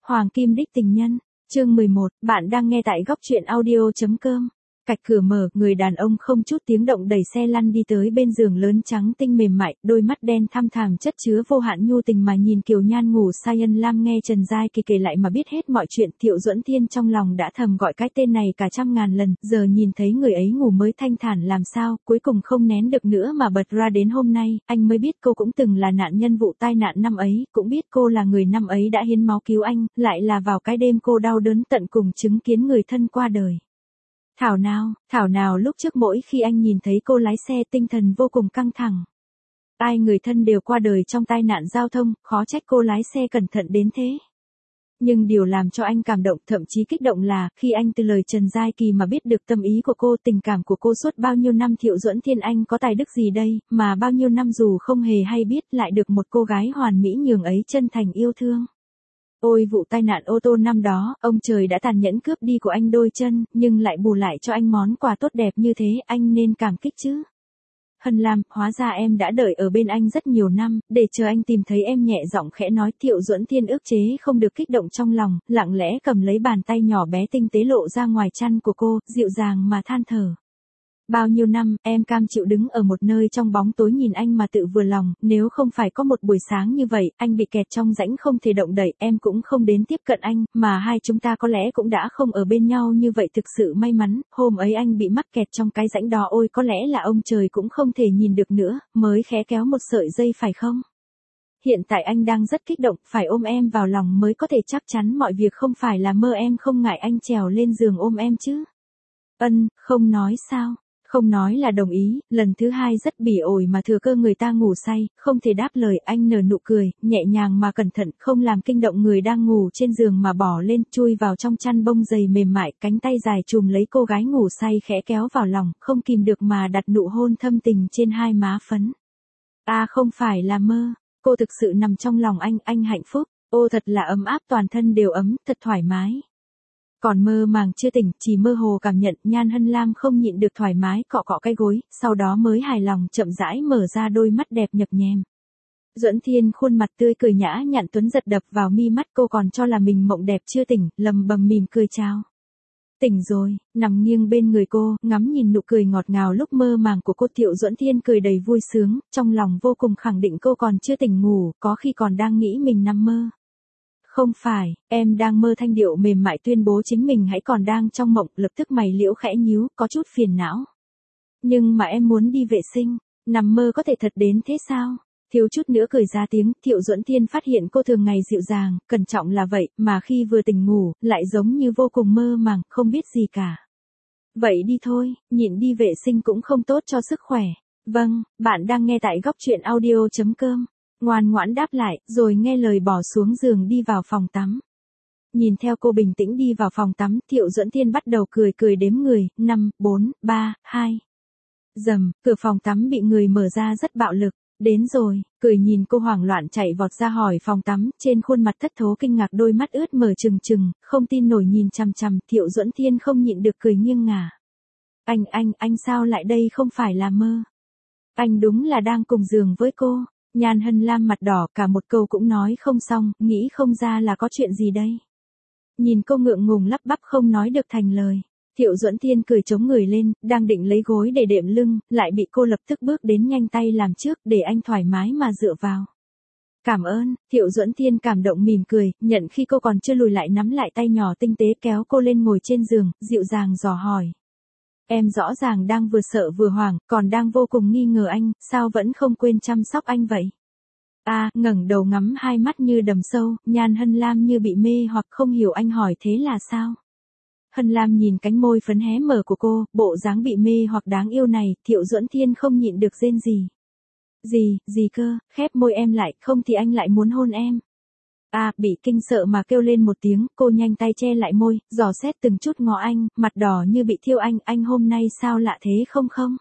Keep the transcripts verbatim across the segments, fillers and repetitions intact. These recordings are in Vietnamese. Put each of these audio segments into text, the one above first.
Hoàng Kim Đích Tình Nhân, chương mười một, bạn đang nghe tại góc truyện audio.com. Cạch cửa mở, người đàn ông không chút tiếng động đẩy xe lăn đi tới bên giường lớn trắng tinh mềm mại, đôi mắt đen thăm thẳm chất chứa vô hạn nhu tình mà nhìn Kiều Nhan ngủ say. Ân Lam nghe Trần Giai Kỳ kể lại mà biết hết mọi chuyện. Thiệu Duẫn Thiên trong lòng đã thầm gọi cái tên này cả trăm ngàn lần, giờ nhìn thấy người ấy ngủ mới thanh thản làm sao, cuối cùng không nén được nữa mà bật ra. Đến hôm nay, anh mới biết cô cũng từng là nạn nhân vụ tai nạn năm ấy, cũng biết cô là người năm ấy đã hiến máu cứu anh, lại là vào cái đêm cô đau đớn tận cùng chứng kiến người thân qua đời. Thảo nào, thảo nào lúc trước mỗi khi anh nhìn thấy cô lái xe tinh thần vô cùng căng thẳng. Ai người thân đều qua đời trong tai nạn giao thông, khó trách cô lái xe cẩn thận đến thế. Nhưng điều làm cho anh cảm động, thậm chí kích động là, khi anh từ lời Trần Giai Kỳ mà biết được tâm ý của cô, tình cảm của cô suốt bao nhiêu năm. Thiệu Duẫn Thiên anh có tài đức gì đây, mà bao nhiêu năm dù không hề hay biết lại được một cô gái hoàn mỹ nhường ấy chân thành yêu thương. Ôi vụ tai nạn ô tô năm đó, ông trời đã tàn nhẫn cướp đi của anh đôi chân, nhưng lại bù lại cho anh món quà tốt đẹp như thế, anh nên cảm kích chứ. Hân Lam, hóa ra em đã đợi ở bên anh rất nhiều năm, để chờ anh tìm thấy em. Nhẹ giọng khẽ nói. Thiệu Duẫn Thiên ức chế không được kích động trong lòng, lặng lẽ cầm lấy bàn tay nhỏ bé tinh tế lộ ra ngoài chăn của cô, dịu dàng mà than thở. Bao nhiêu năm, em cam chịu đứng ở một nơi trong bóng tối nhìn anh mà tự vừa lòng, nếu không phải có một buổi sáng như vậy, anh bị kẹt trong rãnh không thể động đậy, em cũng không đến tiếp cận anh, mà hai chúng ta có lẽ cũng đã không ở bên nhau như vậy. Thực sự may mắn, hôm ấy anh bị mắc kẹt trong cái rãnh đó, ôi có lẽ là ông trời cũng không thể nhìn được nữa, mới khẽ kéo một sợi dây phải không? Hiện tại anh đang rất kích động, phải ôm em vào lòng mới có thể chắc chắn mọi việc không phải là mơ. Em không ngại anh trèo lên giường ôm em chứ? Ân, không nói sao? Không nói là đồng ý. Lần thứ hai rất bỉ ổi mà thừa cơ người ta ngủ say, không thể đáp lời. Anh nở nụ cười, nhẹ nhàng mà cẩn thận, không làm kinh động người đang ngủ trên giường mà bỏ lên, chui vào trong chăn bông dày mềm mại, cánh tay dài chùm lấy cô gái ngủ say khẽ kéo vào lòng, không kìm được mà đặt nụ hôn thâm tình trên hai má phấn. À không phải là mơ, cô thực sự nằm trong lòng anh, anh hạnh phúc, ô thật là ấm áp, toàn thân đều ấm, thật thoải mái. Còn mơ màng chưa tỉnh, chỉ mơ hồ cảm nhận. Nhan Hân Lam không nhịn được thoải mái cọ cọ cái gối, sau đó mới hài lòng chậm rãi mở ra đôi mắt đẹp nhập nhèm. Duẫn Thiên khuôn mặt tươi cười nhã nhặn tuấn giật đập vào mi mắt cô, còn cho là mình mộng đẹp chưa tỉnh, lầm bầm mỉm cười chào. Tỉnh rồi, nằm nghiêng bên người cô, ngắm nhìn nụ cười ngọt ngào lúc mơ màng của cô. Thiệu Duẫn Thiên cười đầy vui sướng, trong lòng vô cùng khẳng định cô còn chưa tỉnh ngủ, có khi còn đang nghĩ mình nằm mơ. Không phải, em đang mơ. Thanh điệu mềm mại tuyên bố chính mình hãy còn đang trong mộng, lập tức mày liễu khẽ nhíu, có chút phiền não. Nhưng mà em muốn đi vệ sinh, nằm mơ có thể thật đến thế sao? Thiếu chút nữa cười ra tiếng. Thiệu Duẫn Thiên phát hiện cô thường ngày dịu dàng, cẩn trọng là vậy, mà khi vừa tỉnh ngủ, lại giống như vô cùng mơ màng, không biết gì cả. Vậy đi thôi, nhịn đi vệ sinh cũng không tốt cho sức khỏe. Vâng, bạn đang nghe tại góc truyện audio.com. Ngoan ngoãn đáp lại, rồi nghe lời bỏ xuống giường đi vào phòng tắm. Nhìn theo cô bình tĩnh đi vào phòng tắm, Thiệu Duẫn Thiên bắt đầu cười cười đếm người, năm, bốn, ba, hai. Dầm, cửa phòng tắm bị người mở ra rất bạo lực. Đến rồi, cười nhìn cô hoảng loạn chạy vọt ra khỏi phòng tắm, trên khuôn mặt thất thố kinh ngạc, đôi mắt ướt mở trừng trừng, không tin nổi nhìn chằm chằm. Thiệu Duẫn Thiên không nhịn được cười nghiêng ngả. Anh, anh, anh sao lại đây, không phải là mơ. Anh đúng là đang cùng giường với cô. Nhan Hân Lam mặt đỏ, cả một câu cũng nói không xong, nghĩ không ra là có chuyện gì đây. Nhìn cô ngượng ngùng lắp bắp không nói được thành lời. Thiệu Duẫn Thiên cười chống người lên, đang định lấy gối để đệm lưng, lại bị cô lập tức bước đến nhanh tay làm trước, để anh thoải mái mà dựa vào. Cảm ơn. Thiệu Duẫn Thiên cảm động mỉm cười, nhận khi cô còn chưa lùi lại, nắm lại tay nhỏ tinh tế kéo cô lên ngồi trên giường, dịu dàng dò hỏi. Em rõ ràng đang vừa sợ vừa hoảng, còn đang vô cùng nghi ngờ anh, sao vẫn không quên chăm sóc anh vậy? À, ngẩng đầu ngắm hai mắt như đầm sâu, Nhan Hân Lam như bị mê hoặc không hiểu anh hỏi thế là sao? Hân Lam nhìn cánh môi phấn hé mở của cô, bộ dáng bị mê hoặc đáng yêu này, Thiệu Duẫn Thiên không nhịn được rên gì. Gì, gì cơ, khép môi em lại, không thì anh lại muốn hôn em. À, bị kinh sợ mà kêu lên một tiếng, cô nhanh tay che lại môi, dò xét từng chút ngó anh, mặt đỏ như bị thiêu. Anh, anh hôm nay sao lạ thế không không?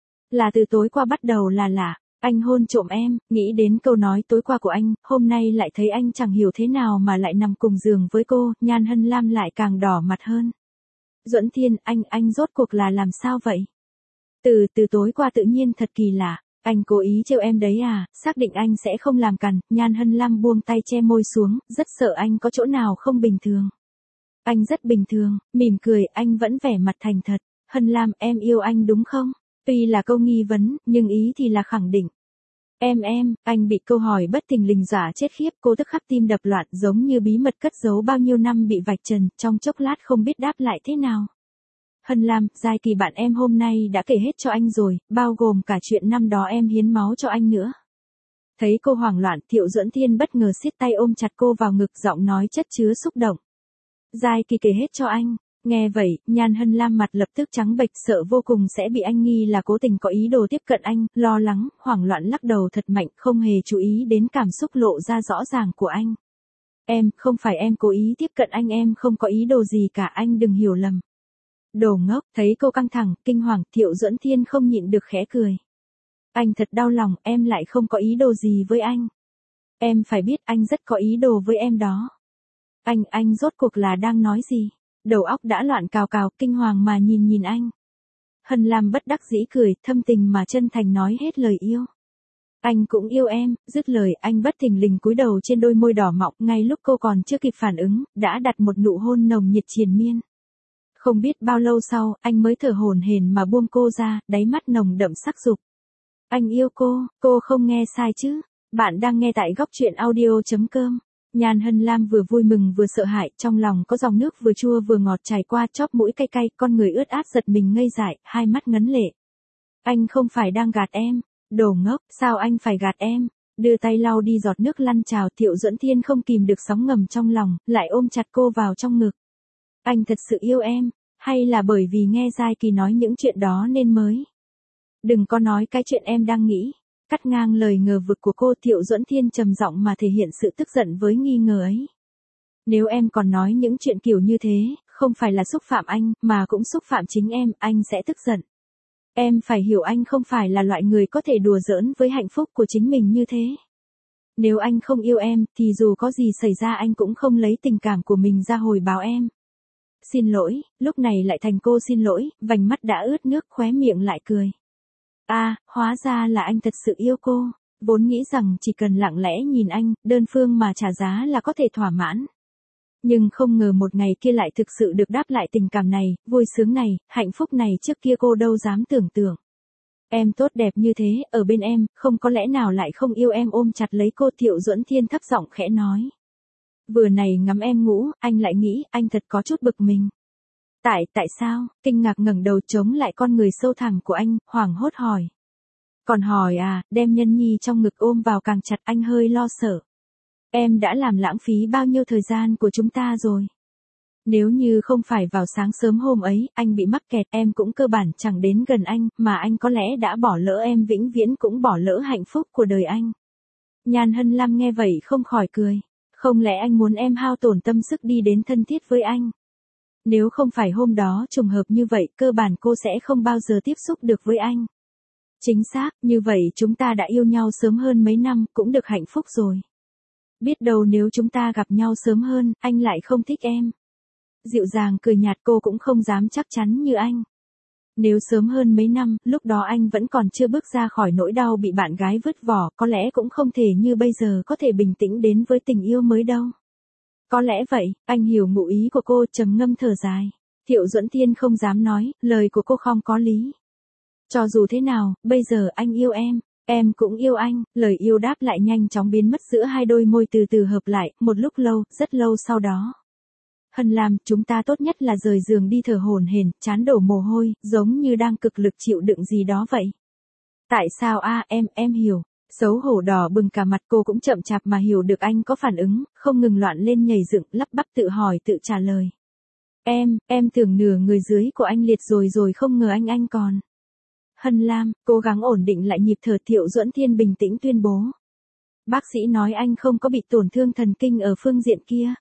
Là từ tối qua bắt đầu là lạ, anh hôn trộm em. Nghĩ đến câu nói tối qua của anh, hôm nay lại thấy anh chẳng hiểu thế nào mà lại nằm cùng giường với cô, Nhan Hân Lam lại càng đỏ mặt hơn. Duẫn Thiên, anh, anh rốt cuộc là làm sao vậy? Từ, từ tối qua tự nhiên thật kỳ lạ. Anh cố ý trêu em đấy à, xác định anh sẽ không làm cằn, Nhan Hân Lam buông tay che môi xuống, rất sợ anh có chỗ nào không bình thường. Anh rất bình thường, mỉm cười, anh vẫn vẻ mặt thành thật. Hân Lam, em yêu anh đúng không? Tuy là câu nghi vấn, nhưng ý thì là khẳng định. Em em, anh bị câu hỏi bất thình lình dọa chết khiếp, cô tức khắc tim đập loạn giống như bí mật cất giấu bao nhiêu năm bị vạch trần, trong chốc lát không biết đáp lại thế nào. Hân Lam, Giai Kỳ bạn em hôm nay đã kể hết cho anh rồi, bao gồm cả chuyện năm đó em hiến máu cho anh nữa. Thấy cô hoảng loạn, Thiệu Duẫn Thiên bất ngờ siết tay ôm chặt cô vào ngực, giọng nói chất chứa xúc động. Giai Kỳ kể hết cho anh. Nghe vậy, Nhan Hân Lam mặt lập tức trắng bệch, sợ vô cùng sẽ bị anh nghi là cố tình có ý đồ tiếp cận anh, lo lắng, hoảng loạn lắc đầu thật mạnh, không hề chú ý đến cảm xúc lộ ra rõ ràng của anh. Em, không phải em cố ý tiếp cận anh, em không có ý đồ gì cả, anh đừng hiểu lầm. Đồ ngốc, thấy cô căng thẳng, kinh hoàng, Thiệu Duẫn Thiên không nhịn được khẽ cười. Anh thật đau lòng, em lại không có ý đồ gì với anh. Em phải biết anh rất có ý đồ với em đó. Anh, anh rốt cuộc là đang nói gì? Đầu óc đã loạn cào cào, kinh hoàng mà nhìn nhìn anh. Hân Lam bất đắc dĩ cười, thâm tình mà chân thành nói hết lời yêu. Anh cũng yêu em, dứt lời anh bất thình lình cúi đầu trên đôi môi đỏ mọng, ngay lúc cô còn chưa kịp phản ứng, đã đặt một nụ hôn nồng nhiệt triền miên. Không biết bao lâu sau, anh mới thở hổn hển mà buông cô ra, đáy mắt nồng đậm sắc dục. Anh yêu cô, cô không nghe sai chứ. Bạn đang nghe tại góc truyện audio chấm com. Nhan Hân Lam vừa vui mừng vừa sợ hãi, trong lòng có dòng nước vừa chua vừa ngọt chảy qua, chóp mũi cay cay, con người ướt át giật mình ngây dại, hai mắt ngấn lệ. Anh không phải đang gạt em. Đồ ngốc, sao anh phải gạt em? Đưa tay lau đi giọt nước lăn trào, Thiệu Duẫn Thiên không kìm được sóng ngầm trong lòng, lại ôm chặt cô vào trong ngực. Anh thật sự yêu em, hay là bởi vì nghe Giai Kỳ nói những chuyện đó nên mới? Đừng có nói cái chuyện em đang nghĩ. Cắt ngang lời ngờ vực của cô, Thiệu Duẫn Thiên trầm giọng mà thể hiện sự tức giận với nghi ngờ ấy. Nếu em còn nói những chuyện kiểu như thế, không phải là xúc phạm anh, mà cũng xúc phạm chính em, anh sẽ tức giận. Em phải hiểu anh không phải là loại người có thể đùa giỡn với hạnh phúc của chính mình như thế. Nếu anh không yêu em, thì dù có gì xảy ra anh cũng không lấy tình cảm của mình ra hồi báo em. Xin lỗi, lúc này lại thành cô xin lỗi, vành mắt đã ướt nước, khóe miệng lại cười. À, hóa ra là anh thật sự yêu cô, vốn nghĩ rằng chỉ cần lặng lẽ nhìn anh, đơn phương mà trả giá là có thể thỏa mãn. Nhưng không ngờ một ngày kia lại thực sự được đáp lại tình cảm này, vui sướng này, hạnh phúc này trước kia cô đâu dám tưởng tượng. Em tốt đẹp như thế, ở bên em, không có lẽ nào lại không yêu em, ôm chặt lấy cô, Thiệu Duẫn Thiên thấp giọng khẽ nói. Vừa này ngắm em ngủ, anh lại nghĩ, anh thật có chút bực mình. Tại, tại sao? Kinh ngạc ngẩng đầu chống lại con người sâu thẳm của anh, hoảng hốt hỏi. Còn hỏi à, đem Nhân Nhi trong ngực ôm vào càng chặt, anh hơi lo sợ. Em đã làm lãng phí bao nhiêu thời gian của chúng ta rồi. Nếu như không phải vào sáng sớm hôm ấy, anh bị mắc kẹt, em cũng cơ bản chẳng đến gần anh, mà anh có lẽ đã bỏ lỡ em, vĩnh viễn cũng bỏ lỡ hạnh phúc của đời anh. Nhan Hân Lam nghe vậy không khỏi cười. Không lẽ anh muốn em hao tổn tâm sức đi đến thân thiết với anh? Nếu không phải hôm đó trùng hợp như vậy, cơ bản cô sẽ không bao giờ tiếp xúc được với anh. Chính xác, như vậy chúng ta đã yêu nhau sớm hơn mấy năm, cũng được hạnh phúc rồi. Biết đâu nếu chúng ta gặp nhau sớm hơn, anh lại không thích em. Dịu dàng cười nhạt, cô cũng không dám chắc chắn như anh. Nếu sớm hơn mấy năm, lúc đó anh vẫn còn chưa bước ra khỏi nỗi đau bị bạn gái vứt bỏ, có lẽ cũng không thể như bây giờ có thể bình tĩnh đến với tình yêu mới đâu. Có lẽ vậy, anh hiểu ngụ ý của cô, trầm ngâm thở dài. Thiệu Duẫn Thiên không dám nói, lời của cô không có lý. Cho dù thế nào, bây giờ anh yêu em, em cũng yêu anh, lời yêu đáp lại nhanh chóng biến mất giữa hai đôi môi từ từ hợp lại, một lúc lâu, rất lâu sau đó. Hân Lam, chúng ta tốt nhất là rời giường đi, thở hổn hển, trán đổ mồ hôi, giống như đang cực lực chịu đựng gì đó vậy. Tại sao a em, em hiểu. Xấu hổ đỏ bừng cả mặt, cô cũng chậm chạp mà hiểu được anh có phản ứng, không ngừng loạn lên nhảy dựng, lắp bắp tự hỏi tự trả lời. Em, em tưởng nửa người dưới của anh liệt rồi rồi, không ngờ anh anh còn. Hân Lam, cố gắng ổn định lại nhịp thở, Thiệu Duẫn Thiên bình tĩnh tuyên bố. Bác sĩ nói anh không có bị tổn thương thần kinh ở phương diện kia.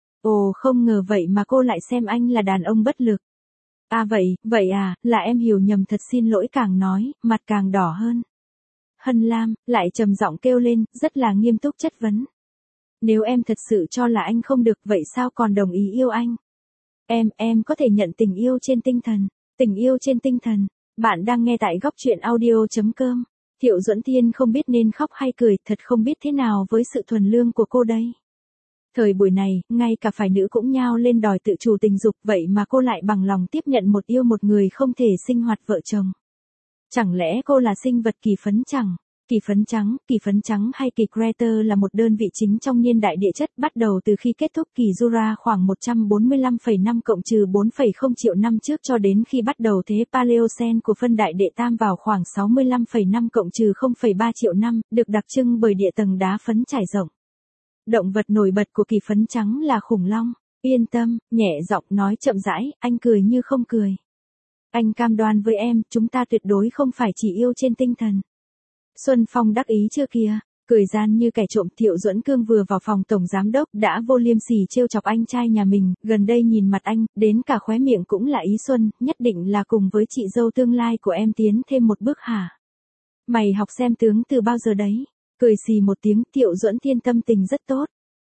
Ồ, không ngờ vậy mà cô lại xem anh là đàn ông bất lực. À vậy, vậy à, là em hiểu nhầm, thật xin lỗi, càng nói, mặt càng đỏ hơn. Hân Lam, lại trầm giọng kêu lên, rất là nghiêm túc chất vấn. Nếu em thật sự cho là anh không được, vậy sao còn đồng ý yêu anh? Em, em có thể nhận tình yêu trên tinh thần. Tình yêu trên tinh thần. Bạn đang nghe tại góc truyện audio chấm com. Thiệu Duẫn Thiên không biết nên khóc hay cười, thật không biết thế nào với sự thuần lương của cô đây. Thời buổi này, ngay cả phái nữ cũng nhao lên đòi tự chủ tình dục, vậy mà cô lại bằng lòng tiếp nhận một yêu một người không thể sinh hoạt vợ chồng. Chẳng lẽ cô là sinh vật kỳ phấn chẳng? Kỳ phấn trắng, kỳ phấn trắng hay kỳ Creator là một đơn vị chính trong niên đại địa chất, bắt đầu từ khi kết thúc kỳ Jura khoảng một trăm bốn mươi lăm phẩy năm cộng trừ bốn phẩy không triệu năm trước cho đến khi bắt đầu thế Paleocene của phân đại đệ tam vào khoảng sáu mươi lăm phẩy năm cộng trừ không phẩy ba triệu năm, được đặc trưng bởi địa tầng đá phấn trải rộng. Động vật nổi bật của kỳ phấn trắng là khủng long. Yên tâm, nhẹ giọng nói chậm rãi, anh cười như không cười. Anh cam đoan với em, chúng ta tuyệt đối không phải chỉ yêu trên tinh thần. Xuân Phong đắc ý chưa kìa, cười gian như kẻ trộm. Thiệu Duẫn Cương vừa vào phòng tổng giám đốc đã vô liêm sỉ trêu chọc anh trai nhà mình, gần đây nhìn mặt anh, đến cả khóe miệng cũng là ý xuân, nhất định là cùng với chị dâu tương lai của em tiến thêm một bước hả? Mày học xem tướng từ bao giờ đấy? Cười xì một tiếng, Thiệu Duẫn Thiên tâm tình rất tốt.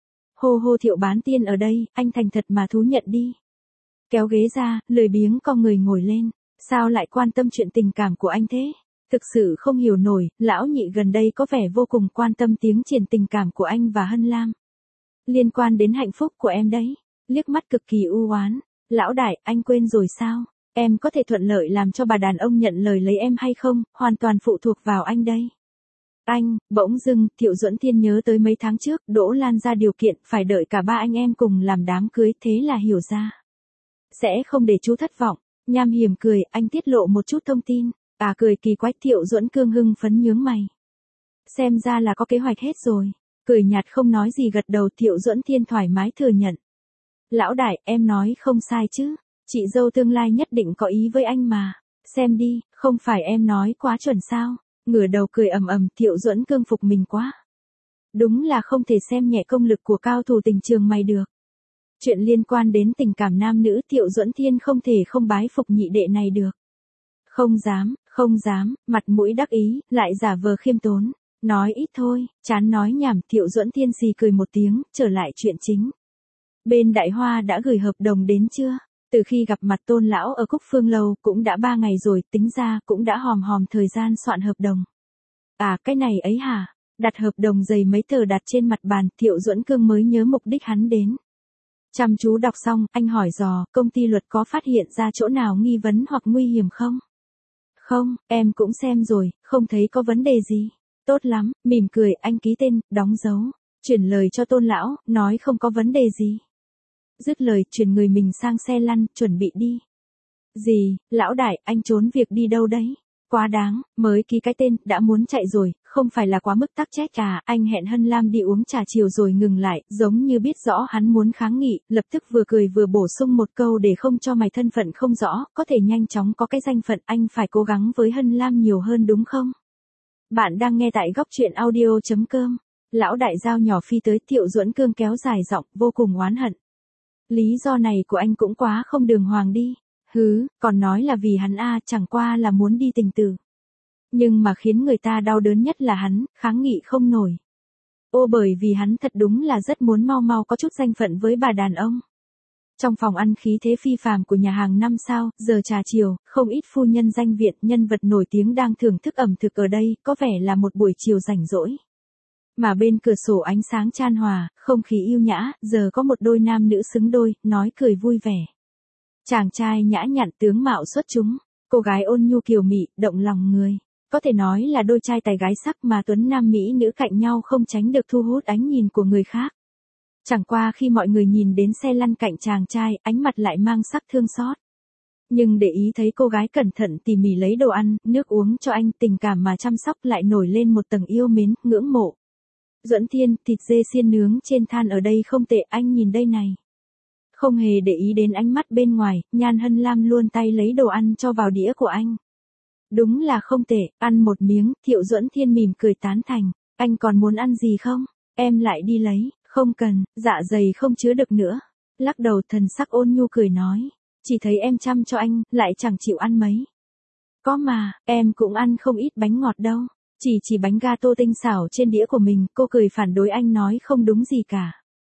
Hô hô Thiệu bán tiên ở đây, anh thành thật mà thú nhận đi. Kéo ghế ra, lười biếng co người ngồi lên, sao lại quan tâm chuyện tình cảm của anh thế? Thực sự không hiểu nổi, lão nhị gần đây có vẻ vô cùng quan tâm tiếng triển tình cảm của anh và Hân Lam. Liên quan đến hạnh phúc của em đấy. Liếc mắt cực kỳ u oán. Lão đại, anh quên rồi sao? Em có thể thuận lợi làm cho bà đàn ông nhận lời lấy em hay không, hoàn toàn phụ thuộc vào anh đây. Anh, bỗng dưng, Thiệu Duẫn Thiên nhớ tới mấy tháng trước, Đỗ Lan ra điều kiện phải đợi cả ba anh em cùng làm đám cưới, thế là hiểu ra. Sẽ không để chú thất vọng. Nham hiểm cười, anh tiết lộ một chút thông tin. À cười kỳ quái. Thiệu Duẫn Cương hưng phấn nhướng mày. Xem ra là có kế hoạch hết rồi. Cười nhạt không nói gì gật đầu. Thiệu Duẫn Thiên thoải mái thừa nhận. Lão đại, em nói không sai chứ. Chị dâu tương lai nhất định có ý với anh mà. Xem đi, không phải em nói quá chuẩn sao. Ngửa đầu cười ầm ầm. Thiệu Duẫn Cương phục mình quá. Đúng là không thể xem nhẹ công lực của cao thủ tình trường mày được. Chuyện liên quan đến tình cảm nam nữ, Thiệu Duẫn Thiên không thể không bái phục nhị đệ này được. Không dám, không dám, mặt mũi đắc ý, lại giả vờ khiêm tốn. Nói ít thôi, chán nói nhảm. Thiệu Duẫn Thiên xì cười một tiếng, trở lại chuyện chính. Bên Đại Hoa đã gửi hợp đồng đến chưa? Từ khi gặp mặt Tôn lão ở Cúc Phương Lâu cũng đã ba ngày rồi, tính ra cũng đã hòm hòm thời gian soạn hợp đồng. À cái này ấy hả? Đặt hợp đồng dày mấy tờ đặt trên mặt bàn, Thiệu Duẫn Cương mới nhớ mục đích hắn đến. Chăm chú đọc xong, anh hỏi dò, công ty luật có phát hiện ra chỗ nào nghi vấn hoặc nguy hiểm không? Không, em cũng xem rồi, không thấy có vấn đề gì. Tốt lắm, mỉm cười, anh ký tên, đóng dấu, chuyển lời cho Tôn lão, nói không có vấn đề gì. Dứt lời, chuyển người mình sang xe lăn, chuẩn bị đi. Gì, lão đại, anh trốn việc đi đâu đấy? Quá đáng, mới ký cái tên, đã muốn chạy rồi, không phải là quá mức tắc trách à? Anh hẹn Hân Lam đi uống trà chiều rồi ngừng lại, giống như biết rõ hắn muốn kháng nghị, lập tức vừa cười vừa bổ sung một câu để không cho mày thân phận không rõ, có thể nhanh chóng có cái danh phận, anh phải cố gắng với Hân Lam nhiều hơn đúng không? Bạn đang nghe tại góc truyện audio chấm com. Lão đại dao nhỏ phi tới. Thiệu Duẫn Cương kéo dài giọng, vô cùng oán hận. Lý do này của anh cũng quá không đường hoàng đi. Hứ, còn nói là vì hắn a, chẳng qua là muốn đi tình tử. Nhưng mà khiến người ta đau đớn nhất là hắn, kháng nghị không nổi. Ô bởi vì hắn thật đúng là rất muốn mau mau có chút danh phận với bà đàn ông. Trong phòng ăn khí thế phi phàm của nhà hàng năm sao, giờ trà chiều, không ít phu nhân danh viện, nhân vật nổi tiếng đang thưởng thức ẩm thực ở đây, có vẻ là một buổi chiều rảnh rỗi. Mà bên cửa sổ ánh sáng chan hòa, không khí yêu nhã, giờ có một đôi nam nữ xứng đôi, nói cười vui vẻ. Chàng trai nhã nhặn tướng mạo xuất chúng, cô gái ôn nhu kiều mị, động lòng người. Có thể nói là đôi trai tài gái sắc mà tuấn nam mỹ nữ cạnh nhau không tránh được thu hút ánh nhìn của người khác. Chẳng qua khi mọi người nhìn đến xe lăn cạnh chàng trai, ánh mặt lại mang sắc thương xót. Nhưng để ý thấy cô gái cẩn thận tỉ mỉ lấy đồ ăn, nước uống cho anh, tình cảm mà chăm sóc lại nổi lên một tầng yêu mến, ngưỡng mộ. Duẫn Thiên, thịt dê xiên nướng trên than ở đây không tệ, anh nhìn đây này. Không hề để ý đến ánh mắt bên ngoài, Nhan Hân Lam luôn tay lấy đồ ăn cho vào đĩa của anh. Đúng là không tệ, ăn một miếng. Thiệu Duẫn Thiên mỉm cười tán thành. Anh còn muốn ăn gì không? Em lại đi lấy. Không cần, dạ dày không chứa được nữa. Lắc đầu, thần sắc ôn nhu cười nói. Chỉ thấy em chăm cho anh, lại chẳng chịu ăn mấy. Có mà, em cũng ăn không ít bánh ngọt đâu. Chỉ chỉ bánh gato tinh xảo trên đĩa của mình. Cô cười phản đối anh nói không đúng gì cả.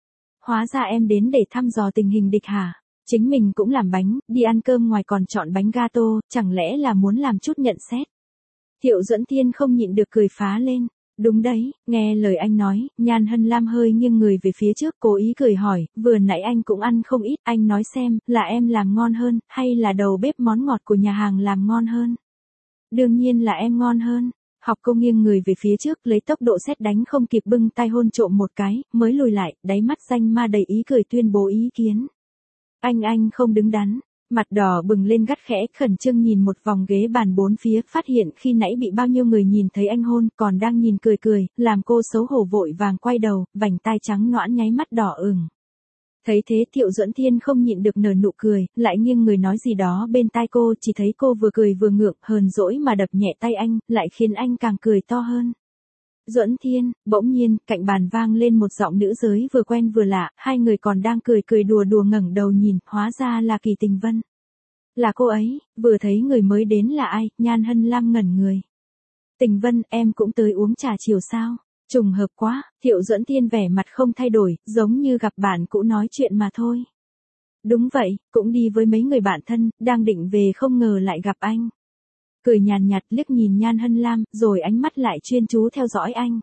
Hóa ra em đến để thăm dò tình hình địch hả? Chính mình cũng làm bánh, đi ăn cơm ngoài còn chọn bánh gato, chẳng lẽ là muốn làm chút nhận xét? Thiệu Duẫn Thiên không nhịn được cười phá lên. Đúng đấy, nghe lời anh nói, Nhan Hân Lam hơi nghiêng người về phía trước cố ý cười hỏi, vừa nãy anh cũng ăn không ít, anh nói xem, là em làm ngon hơn, hay là đầu bếp món ngọt của nhà hàng làm ngon hơn? Đương nhiên là em ngon hơn. Học Cô nghiêng người về phía trước lấy tốc độ sét đánh không kịp bưng tay hôn trộm một cái, mới lùi lại, đáy mắt danh ma đầy ý cười tuyên bố ý kiến. Anh anh không đứng đắn. Mặt đỏ bừng lên gắt khẽ khẩn trương nhìn một vòng ghế bàn bốn phía, phát hiện khi nãy bị bao nhiêu người nhìn thấy anh hôn, còn đang nhìn cười cười, làm cô xấu hổ vội vàng quay đầu, vành tai trắng nõn nháy mắt đỏ ửng. Thấy thế Thiệu Duẫn Thiên không nhịn được nở nụ cười, lại nghiêng người nói gì đó bên tai cô, chỉ thấy cô vừa cười vừa ngượng, hờn dỗi mà đập nhẹ tay anh, lại khiến anh càng cười to hơn. Duẫn Thiên, bỗng nhiên, cạnh bàn vang lên một giọng nữ giới vừa quen vừa lạ, hai người còn đang cười cười đùa đùa ngẩng đầu nhìn, hóa ra là Kỳ Tình Vân. Là cô ấy, vừa thấy người mới đến là ai, Nhan Hân Lam ngẩn người. Tình Vân, em cũng tới uống trà chiều sao? Trùng hợp quá, Thiệu Duẫn Thiên vẻ mặt không thay đổi, giống như gặp bạn cũ nói chuyện mà thôi. Đúng vậy, cũng đi với mấy người bạn thân, đang định về không ngờ lại gặp anh. Cười nhàn nhạt liếc nhìn Nhan Hân Lam, rồi ánh mắt lại chuyên chú theo dõi anh.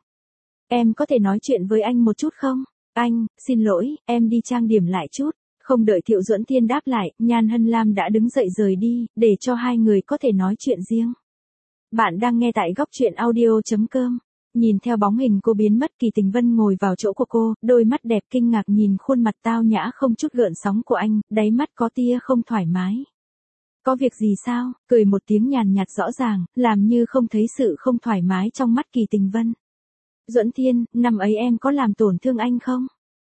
Em có thể nói chuyện với anh một chút không? Anh, xin lỗi, em đi trang điểm lại chút. Không đợi Thiệu Duẫn Thiên đáp lại, Nhan Hân Lam đã đứng dậy rời đi, để cho hai người có thể nói chuyện riêng. Bạn đang nghe tại góc truyện audio chấm com. Nhìn theo bóng hình cô biến mất, Kỳ Tình Vân ngồi vào chỗ của cô, đôi mắt đẹp kinh ngạc nhìn khuôn mặt tao nhã không chút gợn sóng của anh, đáy mắt có tia không thoải mái. Có việc gì sao? Cười một tiếng nhàn nhạt rõ ràng, làm như không thấy sự không thoải mái trong mắt Kỳ Tình Vân. Duẫn Thiên, năm ấy em có làm tổn thương anh không?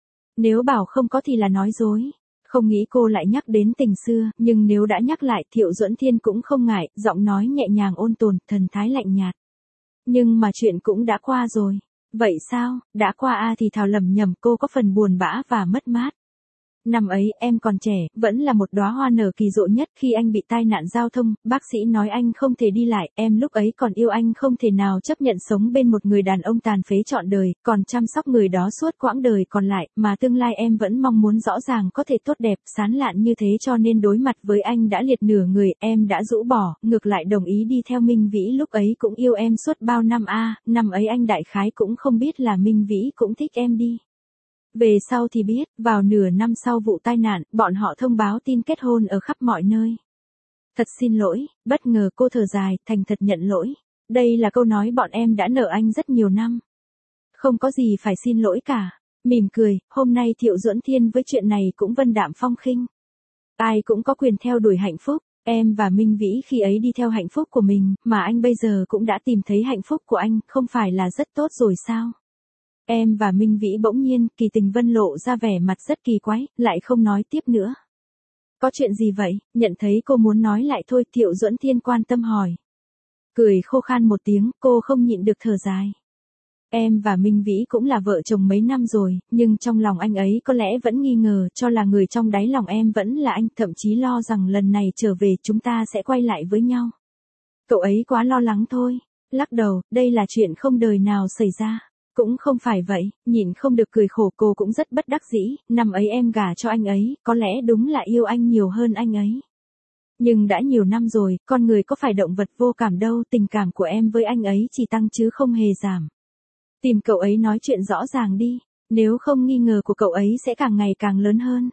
Nếu bảo không có thì là nói dối. Không nghĩ cô lại nhắc đến tình xưa, nhưng nếu đã nhắc lại Thiệu Duẫn Thiên cũng không ngại, giọng nói nhẹ nhàng ôn tồn, thần thái lạnh nhạt. Nhưng mà chuyện cũng đã qua rồi. Vậy sao, đã qua à thì thào lầm nhầm cô có phần buồn bã và mất mát. Năm ấy em còn trẻ, vẫn là một đóa hoa nở kỳ diệu nhất khi anh bị tai nạn giao thông, bác sĩ nói anh không thể đi lại, em lúc ấy còn yêu anh không thể nào chấp nhận sống bên một người đàn ông tàn phế trọn đời, còn chăm sóc người đó suốt quãng đời còn lại, mà tương lai em vẫn mong muốn rõ ràng có thể tốt đẹp, sán lạn như thế cho nên đối mặt với anh đã liệt nửa người, em đã rũ bỏ, ngược lại đồng ý đi theo Minh Vĩ lúc ấy cũng yêu em suốt bao năm a à, năm ấy anh đại khái cũng không biết là Minh Vĩ cũng thích em đi. Về sau thì biết, vào nửa năm sau vụ tai nạn, bọn họ thông báo tin kết hôn ở khắp mọi nơi. Thật xin lỗi, bất ngờ cô thở dài, thành thật nhận lỗi. Đây là câu nói bọn em đã nợ anh rất nhiều năm. Không có gì phải xin lỗi cả. Mỉm cười, hôm nay Thiệu Duẫn Thiên với chuyện này cũng vân đạm phong khinh. Ai cũng có quyền theo đuổi hạnh phúc, em và Minh Vĩ khi ấy đi theo hạnh phúc của mình, mà anh bây giờ cũng đã tìm thấy hạnh phúc của anh, không phải là rất tốt rồi sao? Em và Minh Vĩ bỗng nhiên, Kỳ Tình Vân lộ ra vẻ mặt rất kỳ quái, lại không nói tiếp nữa. Có chuyện gì vậy? Nhận thấy cô muốn nói lại thôi, Thiệu Duẫn Thiên quan tâm hỏi. Cười khô khan một tiếng, cô không nhịn được thở dài. Em và Minh Vĩ cũng là vợ chồng mấy năm rồi, nhưng trong lòng anh ấy có lẽ vẫn nghi ngờ, cho là người trong đáy lòng em vẫn là anh, thậm chí lo rằng lần này trở về chúng ta sẽ quay lại với nhau. Cậu ấy quá lo lắng thôi. Lắc đầu, đây là chuyện không đời nào xảy ra. Cũng không phải vậy, nhìn không được cười khổ cô cũng rất bất đắc dĩ, năm ấy em gả cho anh ấy, có lẽ đúng là yêu anh nhiều hơn anh ấy. Nhưng đã nhiều năm rồi, con người có phải động vật vô cảm đâu, tình cảm của em với anh ấy chỉ tăng chứ không hề giảm. Tìm cậu ấy nói chuyện rõ ràng đi, nếu không nghi ngờ của cậu ấy sẽ càng ngày càng lớn hơn.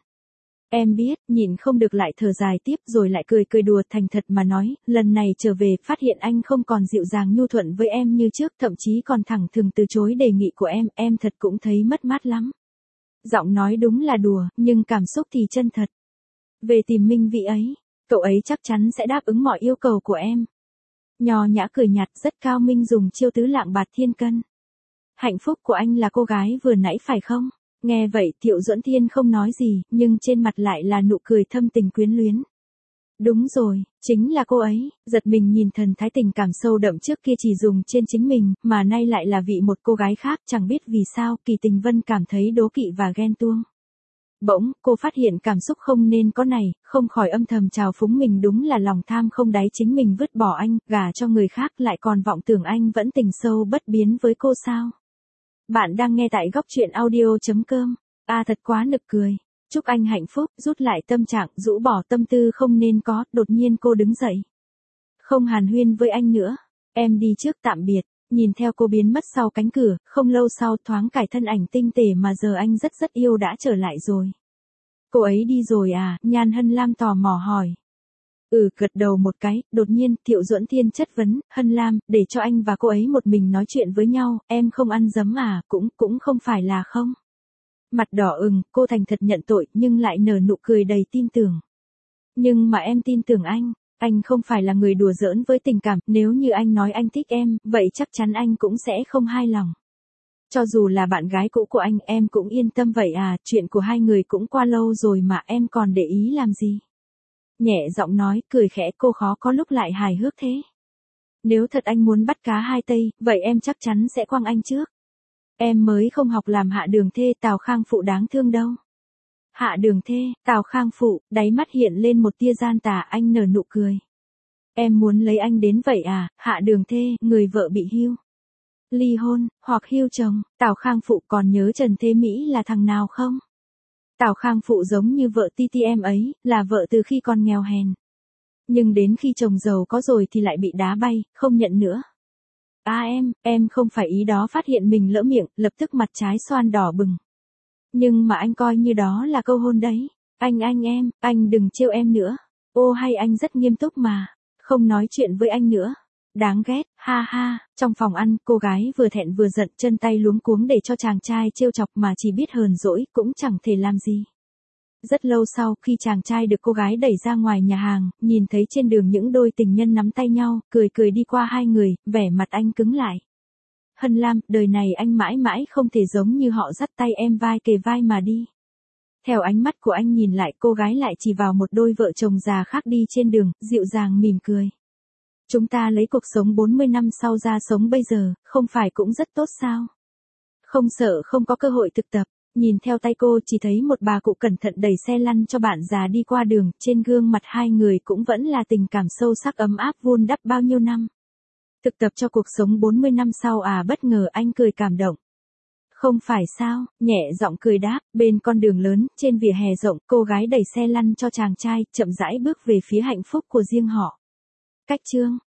Em biết, nhìn không được lại thở dài tiếp rồi lại cười cười đùa thành thật mà nói, lần này trở về phát hiện anh không còn dịu dàng nhu thuận với em như trước, thậm chí còn thẳng thừng từ chối đề nghị của em, em thật cũng thấy mất mát lắm. Giọng nói đúng là đùa, nhưng cảm xúc thì chân thật. Về tìm Minh Vĩ ấy, cậu ấy chắc chắn sẽ đáp ứng mọi yêu cầu của em. Nho nhã cười nhạt rất cao minh dùng chiêu tứ lạng bạt thiên cân. Hạnh phúc của anh là cô gái vừa nãy phải không? Nghe vậy Thiệu Duẫn Thiên không nói gì, nhưng trên mặt lại là nụ cười thâm tình quyến luyến. Đúng rồi, chính là cô ấy, giật mình nhìn thần thái tình cảm sâu đậm trước kia chỉ dùng trên chính mình, mà nay lại là vị một cô gái khác, chẳng biết vì sao, Kỳ Tình Vân cảm thấy đố kỵ và ghen tuông. Bỗng, cô phát hiện cảm xúc không nên có này, không khỏi âm thầm trào phúng mình đúng là lòng tham không đáy chính mình vứt bỏ anh, gả cho người khác lại còn vọng tưởng anh vẫn tình sâu bất biến với cô sao. Bạn đang nghe tại góc truyện audio chấm com. À thật quá nực cười. Chúc anh hạnh phúc, rút lại tâm trạng, rũ bỏ tâm tư không nên có, đột nhiên cô đứng dậy. Không hàn huyên với anh nữa. Em đi trước tạm biệt. Nhìn theo cô biến mất sau cánh cửa, không lâu sau thoáng cải thân ảnh tinh tề mà giờ anh rất rất yêu đã trở lại rồi. Cô ấy đi rồi à? Nhan Hân Lam tò mò hỏi. Ừ, gật đầu một cái, đột nhiên, Thiệu Duẫn Thiên chất vấn, Hân Lam, để cho anh và cô ấy một mình nói chuyện với nhau, em không ăn dấm à, cũng, cũng không phải là không. Mặt đỏ ửng, cô thành thật nhận tội, nhưng lại nở nụ cười đầy tin tưởng. Nhưng mà em tin tưởng anh, anh không phải là người đùa giỡn với tình cảm, nếu như anh nói anh thích em, vậy chắc chắn anh cũng sẽ không hài lòng. Cho dù là bạn gái cũ của anh, em cũng yên tâm vậy à, chuyện của hai người cũng qua lâu rồi mà em còn để ý làm gì. Nhẹ giọng nói, cười khẽ, cô khó có lúc lại hài hước thế. Nếu thật anh muốn bắt cá hai tay, vậy em chắc chắn sẽ quăng anh trước. Em mới không học làm hạ đường thê, Tào Khang Phụ đáng thương đâu. Hạ đường thê, Tào Khang Phụ, đáy mắt hiện lên một tia gian tà, anh nở nụ cười. Em muốn lấy anh đến vậy à, hạ đường thê, người vợ bị hưu. Ly hôn, hoặc hưu chồng, Tào Khang Phụ còn nhớ Trần Thế Mỹ là thằng nào không? Tào Khang Phụ giống như vợ ti ti em ấy, là vợ từ khi còn nghèo hèn. Nhưng đến khi chồng giàu có rồi thì lại bị đá bay, không nhận nữa. À em, em không phải ý đó, phát hiện mình lỡ miệng, lập tức mặt trái xoan đỏ bừng. Nhưng mà anh coi như đó là câu hôn đấy. Anh anh em, anh đừng trêu em nữa. Ô hay anh rất nghiêm túc mà. Không nói chuyện với anh nữa. Đáng ghét, ha ha. Trong phòng ăn, cô gái vừa thẹn vừa giận, chân tay luống cuống để cho chàng trai trêu chọc mà chỉ biết hờn dỗi, cũng chẳng thể làm gì. Rất lâu sau, khi chàng trai được cô gái đẩy ra ngoài nhà hàng, nhìn thấy trên đường những đôi tình nhân nắm tay nhau, cười cười đi qua hai người, vẻ mặt anh cứng lại. Hân Lam, đời này anh mãi mãi không thể giống như họ dắt tay em vai kề vai mà đi. Theo ánh mắt của anh nhìn lại, cô gái lại chỉ vào một đôi vợ chồng già khác đi trên đường, dịu dàng mỉm cười. Chúng ta lấy cuộc sống bốn mươi năm sau ra sống bây giờ, không phải cũng rất tốt sao? Không sợ không có cơ hội thực tập. Nhìn theo tay cô chỉ thấy một bà cụ cẩn thận đẩy xe lăn cho bạn già đi qua đường, trên gương mặt hai người cũng vẫn là tình cảm sâu sắc ấm áp vun đắp bao nhiêu năm. Thực tập cho cuộc sống bốn mươi năm sau à, bất ngờ anh cười cảm động. Không phải sao, nhẹ giọng cười đáp, bên con đường lớn, trên vỉa hè rộng, cô gái đẩy xe lăn cho chàng trai, chậm rãi bước về phía hạnh phúc của riêng họ. Cách chương